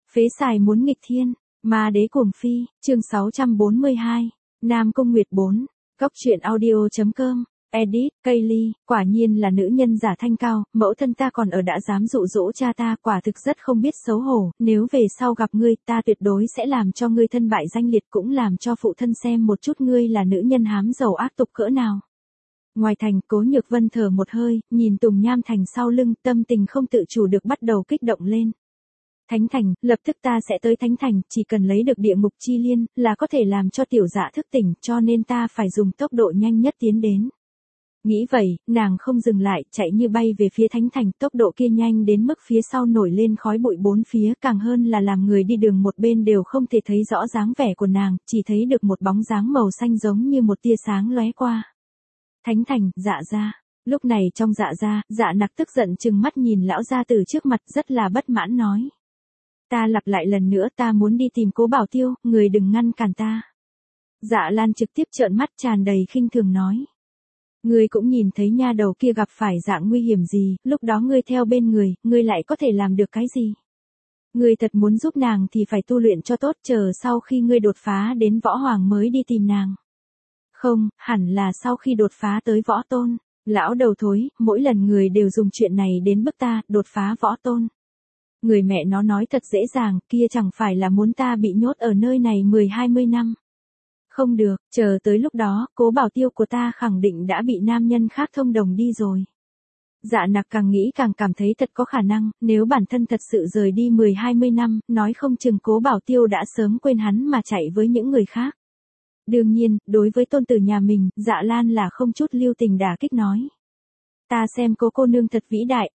Phế xài muốn nghịch thiên, ma đế cuồng phi, chương 642, Nam Cung Nguyệt 4, Cốc truyện audio.com, edit, Kaylee, quả nhiên là nữ nhân giả thanh cao, mẫu thân ta còn ở đã dám dụ dỗ cha ta, quả thực rất không biết xấu hổ, nếu về sau gặp ngươi, ta tuyệt đối sẽ làm cho ngươi thân bại danh liệt, cũng làm cho phụ thân xem một chút ngươi là nữ nhân hám giàu ác tục cỡ nào. Ngoài thành, Cố Nhược Vân thở một hơi, nhìn Tùng Nham Thành sau lưng, tâm tình không tự chủ được bắt đầu kích động lên. Thánh Thành, lập tức ta sẽ tới Thánh Thành, chỉ cần lấy được địa ngục chi liên, là có thể làm cho tiểu dạ thức tỉnh, cho nên ta phải dùng tốc độ nhanh nhất tiến đến. Nghĩ vậy, nàng không dừng lại, chạy như bay về phía Thánh Thành, tốc độ kia nhanh đến mức phía sau nổi lên khói bụi bốn phía, càng hơn là làm người đi đường một bên đều không thể thấy rõ dáng vẻ của nàng, chỉ thấy được một bóng dáng màu xanh giống như một tia sáng lóe qua. Thánh Thành, Dạ gia. Lúc này trong Dạ gia, Dạ Nặc tức giận trừng mắt nhìn lão gia tử trước mặt, rất là bất mãn nói. Ta lặp lại lần nữa, ta muốn đi tìm Cố Bảo Tiêu, người đừng ngăn cản ta. Dạ Lan trực tiếp trợn mắt tràn đầy khinh thường nói. Ngươi cũng nhìn thấy nha đầu kia gặp phải dạng nguy hiểm gì, lúc đó ngươi theo bên người, ngươi lại có thể làm được cái gì? Ngươi thật muốn giúp nàng thì phải tu luyện cho tốt, chờ sau khi ngươi đột phá đến võ hoàng mới đi tìm nàng. Không, hẳn là sau khi đột phá tới võ tôn. Lão đầu thối, mỗi lần người đều dùng chuyện này đến bức ta, đột phá võ tôn. Người mẹ nó nói thật dễ dàng, kia chẳng phải là muốn ta bị nhốt ở nơi này 10-20 năm. Không được, chờ tới lúc đó, Cố Bảo Tiêu của ta khẳng định đã bị nam nhân khác thông đồng đi rồi. Dạ Nặc càng nghĩ càng cảm thấy thật có khả năng, nếu bản thân thật sự rời đi 10-20 năm, nói không chừng Cố Bảo Tiêu đã sớm quên hắn mà chạy với những người khác. Đương nhiên, đối với tôn tử nhà mình, Dạ Lan là không chút lưu tình đả kích nói. Ta xem Cố cô nương thật vĩ đại,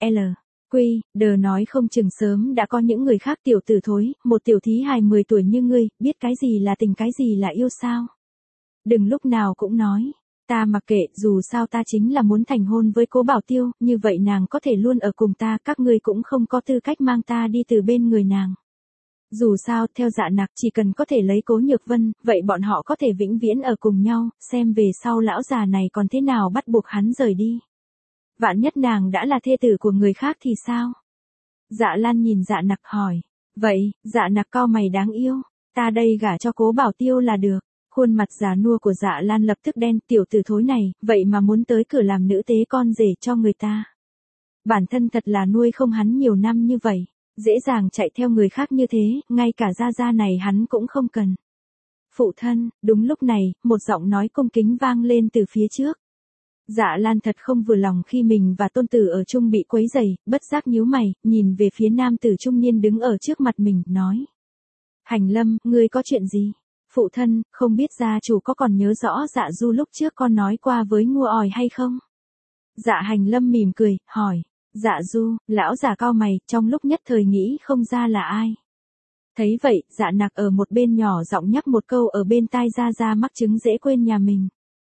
đờ nói không chừng sớm đã có những người khác tiểu tử thối, một tiểu thí hài 10 tuổi như ngươi, biết cái gì là tình cái gì là yêu sao. Đừng lúc nào cũng nói, ta mặc kệ, dù sao ta chính là muốn thành hôn với Cố Bảo Tiêu, như vậy nàng có thể luôn ở cùng ta, các ngươi cũng không có tư cách mang ta đi từ bên người nàng. Dù sao, theo Dạ Nặc, chỉ cần có thể lấy Cố Nhược Vân, vậy bọn họ có thể vĩnh viễn ở cùng nhau, xem về sau lão già này còn thế nào bắt buộc hắn rời đi. Vạn nhất nàng đã là thê tử của người khác thì sao? Dạ Lan nhìn Dạ Nặc hỏi. Vậy, Dạ Nặc cau mày đáng yêu, ta đây gả cho Cố Bảo Tiêu là được. Khuôn mặt già nua của Dạ Lan lập tức đen, tiểu tử thối này, vậy mà muốn tới cửa làm nữ tế con rể cho người ta. Bản thân thật là nuôi không hắn nhiều năm như vậy, dễ dàng chạy theo người khác như thế, ngay cả gia gia này hắn cũng không cần. Phụ thân, đúng lúc này, một giọng nói cung kính vang lên từ phía trước. Dạ Lan thật không vừa lòng khi mình và tôn tử ở chung bị quấy rầy, bất giác nhíu mày, nhìn về phía nam tử trung niên đứng ở trước mặt mình, nói. Hành Lâm, ngươi có chuyện gì? Phụ thân, không biết gia chủ có còn nhớ rõ Dạ Du lúc trước con nói qua với Ngua Ỏi hay không? Dạ Hành Lâm mỉm cười, hỏi. Dạ Du, lão già cau mày, trong lúc nhất thời nghĩ không ra là ai. Thấy vậy, Dạ Nặc ở một bên nhỏ giọng nhắc một câu ở bên tai Gia mắc chứng dễ quên nhà mình.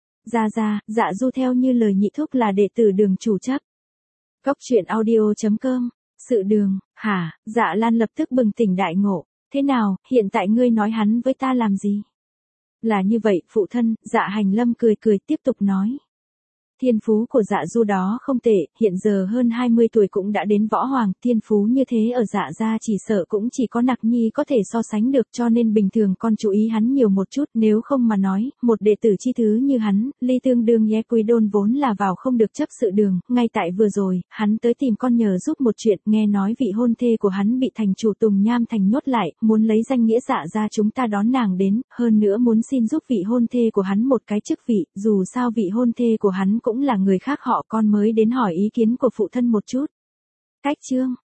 Dạ Du theo như lời nhị thúc là đệ tử Đường chủ chấp. Cốc truyện audio.com, sự Đường, hả? Dạ Lan lập tức bừng tỉnh đại ngộ. Thế nào, hiện tại ngươi nói hắn với ta làm gì? Là như vậy, phụ thân. Dạ Hành Lâm cười tiếp tục nói. Thiên phú của Dạ Du đó không tệ, hiện giờ hơn 20 tuổi cũng đã đến võ hoàng, thiên phú như thế ở Dạ gia chỉ sợ cũng chỉ có Nặc Nhi có thể so sánh được, cho nên bình thường con chú ý hắn nhiều một chút, nếu không mà nói, một đệ tử chi thứ như hắn, ly tương đương nhé Quý Đôn vốn là vào không được chấp sự đường, ngay tại vừa rồi, hắn tới tìm con nhờ giúp một chuyện, nghe nói vị hôn thê của hắn bị thành chủ Tùng Nham Thành nhốt lại, muốn lấy danh nghĩa Dạ gia chúng ta đón nàng đến, hơn nữa muốn xin giúp vị hôn thê của hắn một cái chức vị, dù sao vị hôn thê của hắn cũng là người khác họ, con mới đến hỏi ý kiến của phụ thân một chút. Cách chương